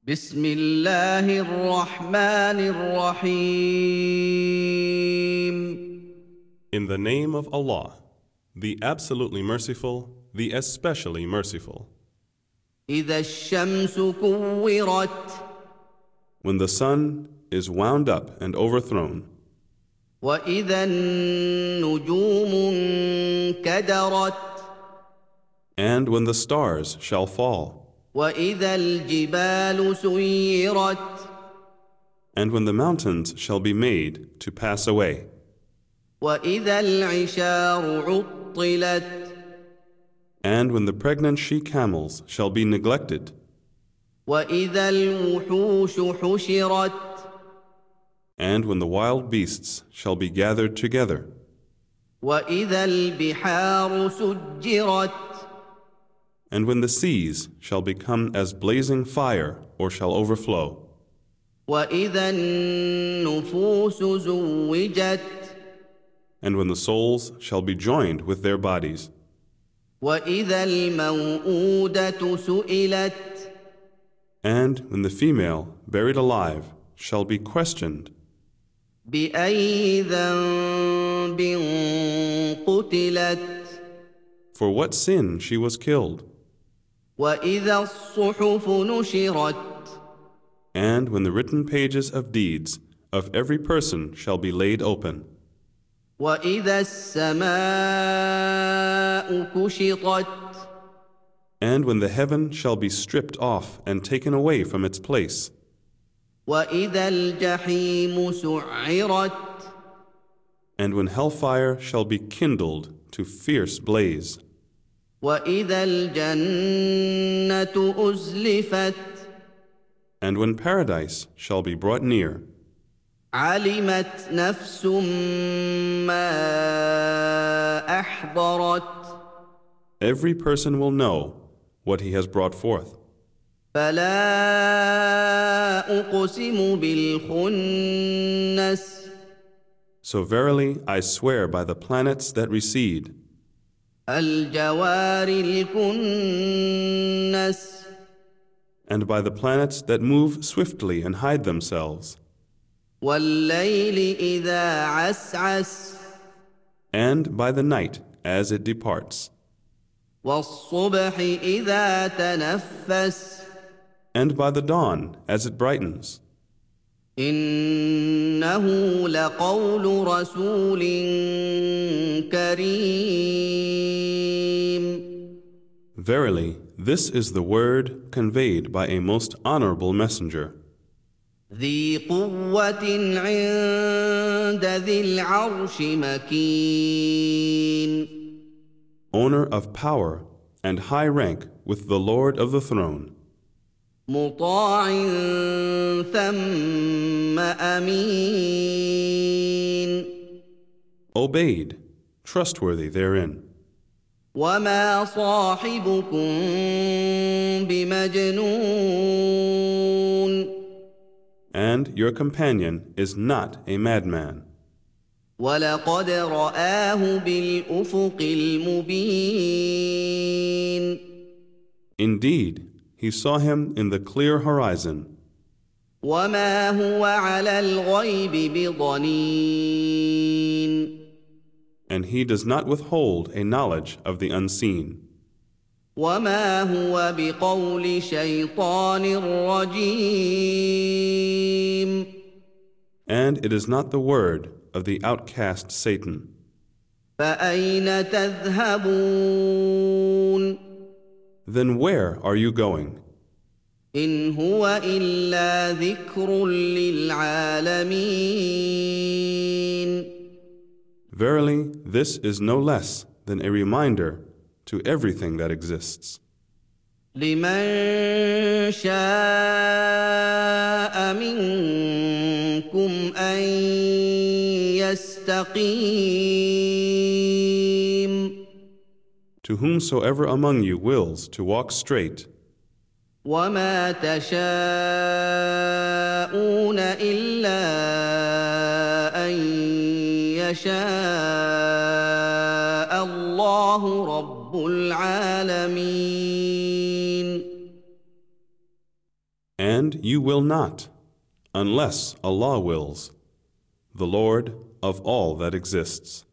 بسم الله الرحمن الرحيم. In the name of Allah, the absolutely merciful, the especially merciful. إذا الشمس كورت When the sun is wound up and overthrown, وإذا النجوم انكدرت and when the stars shall fall, وإذا الجبال سيرت and when the mountains shall be made to pass away, وإذا العشار عطلت and when the pregnant she-camels shall be neglected, وإذا الوحوش حشرت and when the wild beasts shall be gathered together, وإذا البحار سجرت and when the seas shall become as blazing fire or shall overflow, وإذا النفوس زوجت and when the souls shall be joined with their bodies, وإذا الموءودة سئلت and when the female buried alive shall be questioned, بأي ذنب قتلت for what sin she was killed, وإذا الصحف نشرت and when the written pages of deeds of every person shall be laid open, وإذا السماء كشطت and when the heaven shall be stripped off and taken away from its place, وإذا الجحيم سعرت and when hellfire shall be kindled to fierce blaze, وإذا الجنة أزلفت and when paradise shall be brought near, علمت نفس ما أحضرت every person will know what he has brought forth. فلا أقسم بالخنس So verily I swear by the planets that recede, الجوار الكنس and by the planets that move swiftly and hide themselves, والليل إذا عسعس and by the night as it departs, والصبح إذا تنفس and by the dawn as it brightens. إنه لقول رسول كريم. Verily, this is the word conveyed by a most honorable messenger, ذي قوة عند ذي العرش مكين. owner of power and high rank with the Lord of the throne, مطاع ثم أمين. obeyed, trustworthy therein. وما صاحبكم بمجنون And your companion is not a madman. ولقد رآه بالأفق المبين. Indeed, he saw him in the clear horizon, وما هو على الغيب بضنين. and he does not withhold a knowledge of the unseen. وما هو بقول شيطان رجيم. And it is not the word of the outcast Satan. فأين تذهبون Then where are you going? إن هو إلا ذكر للعالمين. Verily, this is no less than a reminder to everything that exists. لمن شاء منكم أن يستقيم. To whomsoever among you wills to walk straight, وما تشاءون إلا أن يشاء الله رب العالمين. And you will not, unless Allah wills, the Lord of all that exists.